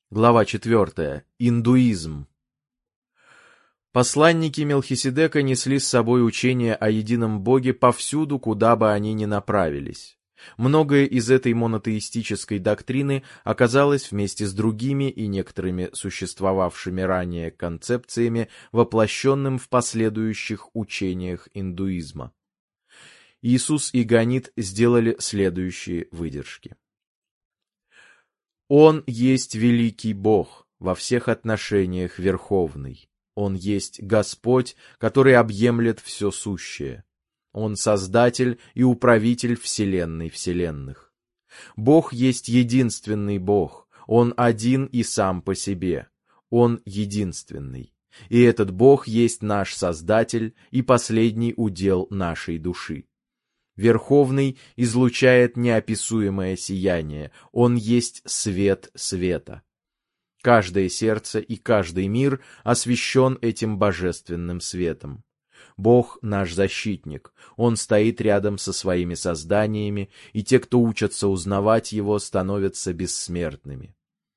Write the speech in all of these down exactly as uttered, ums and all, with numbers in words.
Глава четвертая. Индуизм. Посланники Мелхиседека несли с собой учение о едином Боге повсюду, куда бы они ни направились. Многое из этой монотеистической доктрины оказалось вместе с другими и некоторыми существовавшими ранее концепциями воплощенным в последующих учениях индуизма. Иисус и Ганит сделали следующие выдержки. Он есть великий Бог, во всех отношениях верховный. Он есть Господь, который объемлет все сущее. Он Создатель и управитель вселенной вселенных. Бог есть единственный Бог, Он один и сам по себе. Он единственный. И этот Бог есть наш Создатель и последний удел нашей души. Верховный излучает неописуемое сияние, Он есть свет света. Каждое сердце и каждый мир освящен этим божественным светом. Бог наш защитник, Он стоит рядом со своими созданиями, и те, кто учатся узнавать Его, становятся бессмертными.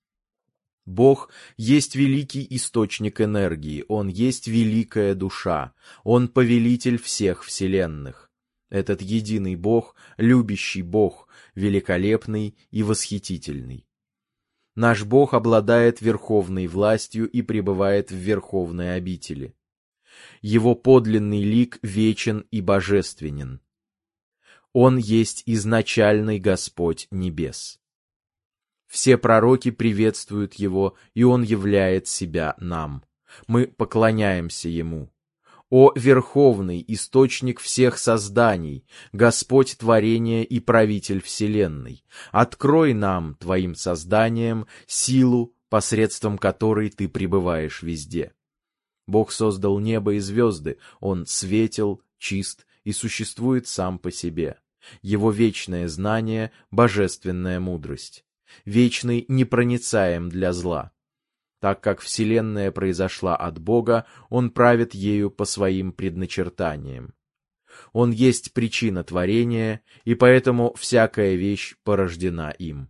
Бог есть великий источник энергии, Он есть великая душа, Он повелитель всех вселенных. Этот единый Бог, любящий Бог, великолепный и восхитительный. Наш Бог обладает верховной властью и пребывает в верховной обители. Его подлинный лик вечен и божественен. Он есть изначальный Господь небес. Все пророки приветствуют Его, и Он являет себя нам. Мы поклоняемся Ему. О Верховный, источник всех созданий, Господь творения и правитель вселенной, открой нам, Твоим созданием, силу, посредством которой Ты пребываешь везде. Бог создал небо и звезды, Он светел, чист и существует сам по себе. Его вечное знание — божественная мудрость. Вечный непроницаем для зла. Так как вселенная произошла от Бога, Он правит ею по своим предначертаниям. Он есть причина творения, и поэтому всякая вещь порождена им.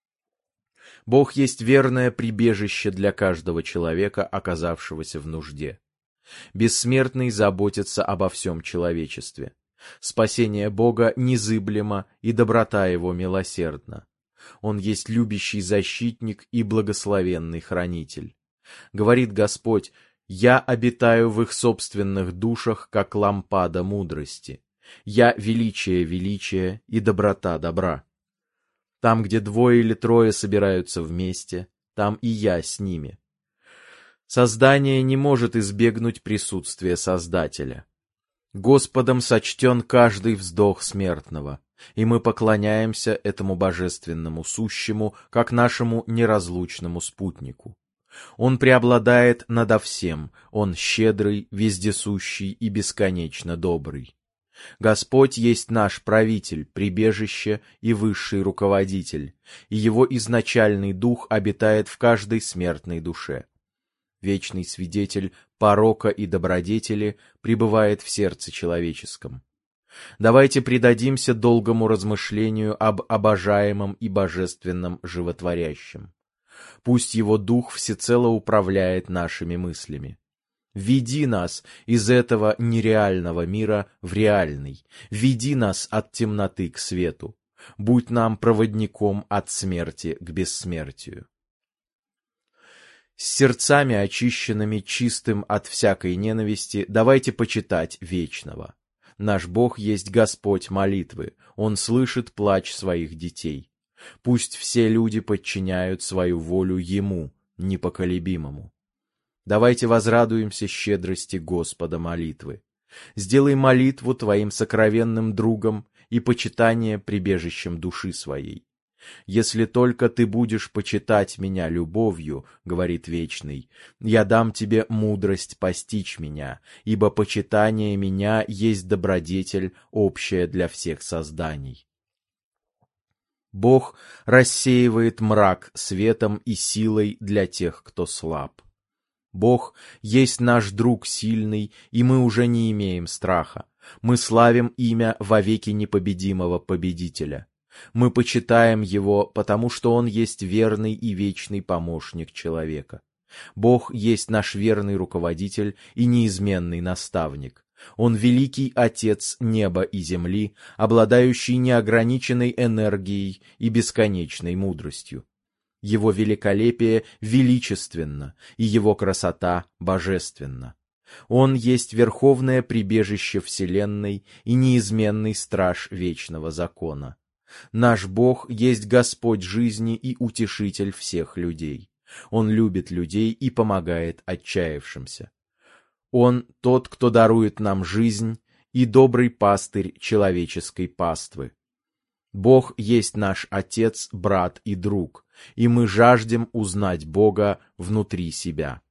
Бог есть верное прибежище для каждого человека, оказавшегося в нужде. Бессмертный заботится обо всем человечестве. Спасение Бога незыблемо, и доброта Его милосердна. Он есть любящий защитник и благословенный хранитель. Говорит Господь: «Я обитаю в их собственных душах, как лампада мудрости. Я величие величия и доброта добра. Там, где двое или трое собираются вместе, там и я с ними». Создание не может избегнуть присутствия Создателя. Господом сочтен каждый вздох смертного, и мы поклоняемся этому божественному сущему, как нашему неразлучному спутнику. Он преобладает надо всем, Он щедрый, вездесущий и бесконечно добрый. Господь есть наш правитель, прибежище и высший руководитель, и Его изначальный дух обитает в каждой смертной душе. Вечный свидетель порока и добродетели пребывает в сердце человеческом. Давайте предадимся долгому размышлению об обожаемом и божественном животворящем. Пусть Его Дух всецело управляет нашими мыслями. Веди нас из этого нереального мира в реальный, веди нас от темноты к свету, будь нам проводником от смерти к бессмертию. С сердцами, очищенными чистым от всякой ненависти, давайте почитать Вечного. Наш Бог есть Господь молитвы, Он слышит плач своих детей. Пусть все люди подчиняют свою волю Ему, непоколебимому. Давайте возрадуемся щедрости Господа молитвы. Сделай молитву твоим сокровенным другом и почитание прибежищем души своей. «Если только ты будешь почитать меня любовью, — говорит Вечный, — я дам тебе мудрость постичь меня, ибо почитание меня есть добродетель, общая для всех созданий». Бог рассеивает мрак светом и силой для тех, кто слаб. Бог есть наш друг сильный, и мы уже не имеем страха. Мы славим имя вовеки непобедимого победителя. Мы почитаем Его, потому что Он есть верный и вечный помощник человека. Бог есть наш верный руководитель и неизменный наставник. Он великий Отец неба и земли, обладающий неограниченной энергией и бесконечной мудростью. Его великолепие величественно, и Его красота божественна. Он есть верховное прибежище вселенной и неизменный страж вечного закона. Наш Бог есть Господь жизни и утешитель всех людей. Он любит людей и помогает отчаявшимся. Он тот, кто дарует нам жизнь, и добрый пастырь человеческой паствы. Бог есть наш Отец, брат и друг, и мы жаждем узнать Бога внутри себя.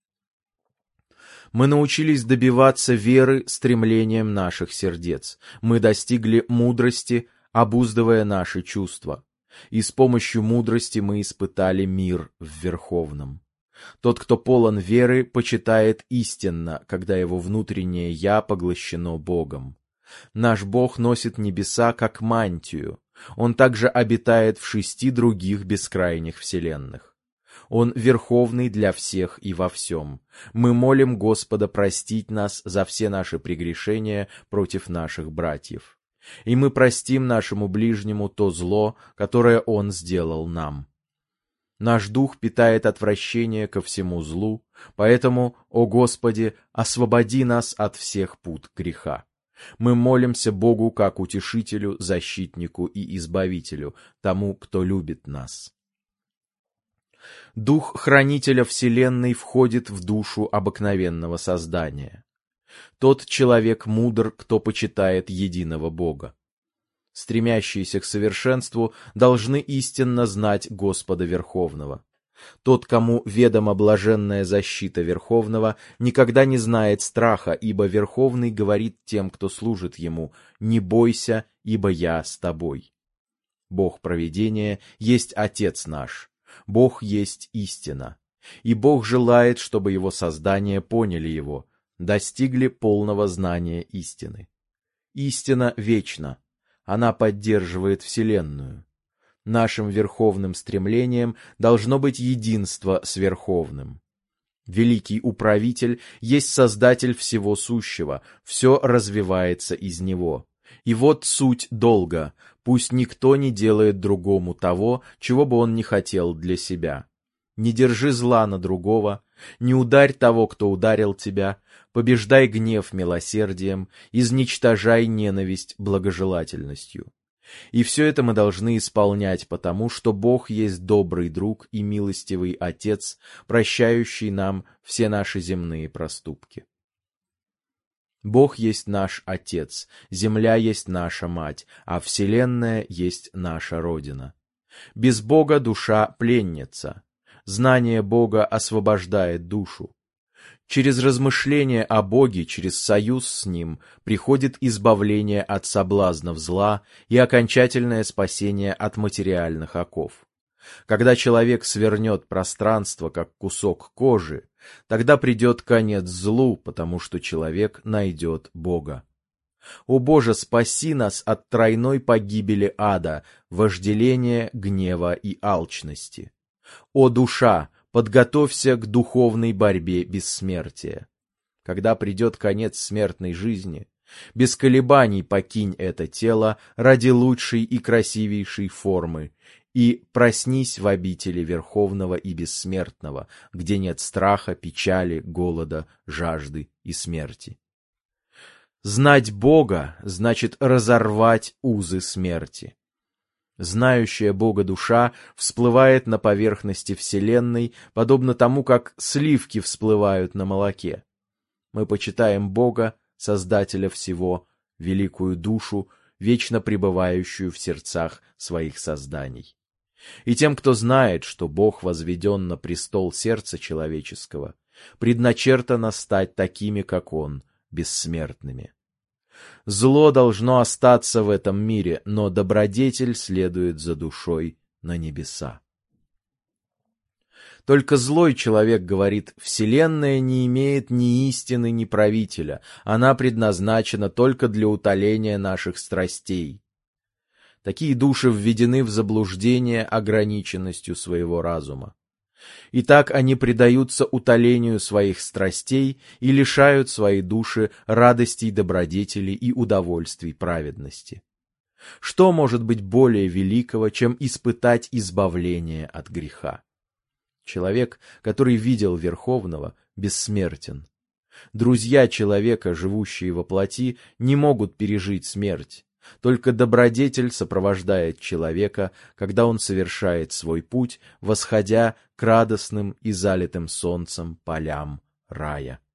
Мы научились добиваться веры стремлением наших сердец. Мы достигли мудрости, обуздывая наши чувства. И с помощью мудрости мы испытали мир в Верховном. Тот, кто полон веры, почитает истинно, когда его внутреннее «я» поглощено Богом. Наш Бог носит небеса как мантию. Он также обитает в шести других бескрайних вселенных. Он верховный для всех и во всем. Мы молим Господа простить нас за все наши прегрешения против наших братьев. И мы простим нашему ближнему то зло, которое он сделал нам. Наш дух питает отвращение ко всему злу, поэтому, о Господи, освободи нас от всех пут греха. Мы молимся Богу как утешителю, защитнику и избавителю, тому, кто любит нас. Дух хранителя вселенной входит в душу обыкновенного создания. Тот человек мудр, кто почитает единого Бога. Стремящиеся к совершенству должны истинно знать Господа Верховного. Тот, кому ведома блаженная защита Верховного, никогда не знает страха, ибо Верховный говорит тем, кто служит Ему: «Не бойся, ибо я с тобой». Бог провидения есть Отец наш. Бог есть истина. И Бог желает, чтобы Его создания поняли Его, достигли полного знания истины. Истина вечна. Она поддерживает Вселенную. Нашим верховным стремлением должно быть единство с Верховным. Великий Управитель есть Создатель всего сущего, все развивается из Него. И вот суть долга: пусть никто не делает другому того, чего бы он не хотел для себя. Не держи зла на другого, не ударь того, кто ударил тебя, побеждай гнев милосердием, изничтожай ненависть благожелательностью. И все это мы должны исполнять, потому что Бог есть добрый друг и милостивый Отец, прощающий нам все наши земные проступки. Бог есть наш Отец, земля есть наша мать, а вселенная есть наша Родина. Без Бога душа пленница. Знание Бога освобождает душу. Через размышление о Боге, через союз с Ним, приходит избавление от соблазнов зла и окончательное спасение от материальных оков. Когда человек свернет пространство, как кусок кожи, тогда придет конец злу, потому что человек найдет Бога. О Боже, спаси нас от тройной погибели ада, вожделения, гнева и алчности. О душа, подготовься к духовной борьбе бессмертия. Когда придет конец смертной жизни, без колебаний покинь это тело ради лучшей и красивейшей формы, и проснись в обители Верховного и Бессмертного, где нет страха, печали, голода, жажды и смерти. Знать Бога значит разорвать узы смерти. Знающая Бога душа всплывает на поверхности Вселенной, подобно тому, как сливки всплывают на молоке. Мы почитаем Бога, Создателя всего, великую душу, вечно пребывающую в сердцах своих созданий. И тем, кто знает, что Бог возведен на престол сердца человеческого, предначертано стать такими, как Он, бессмертными. Зло должно остаться в этом мире, но добродетель следует за душой на небеса. Только злой человек говорит: «Вселенная не имеет ни истины, ни правителя, она предназначена только для утоления наших страстей». Такие души введены в заблуждение ограниченностью своего разума. Итак, они предаются утолению своих страстей и лишают свои души радостей добродетели и удовольствий праведности. Что может быть более великого, чем испытать избавление от греха? Человек, который видел Верховного, бессмертен. Друзья человека, живущие во плоти, не могут пережить смерть. Только добродетель сопровождает человека, когда он совершает свой путь, восходя к радостным и залитым солнцем полям рая.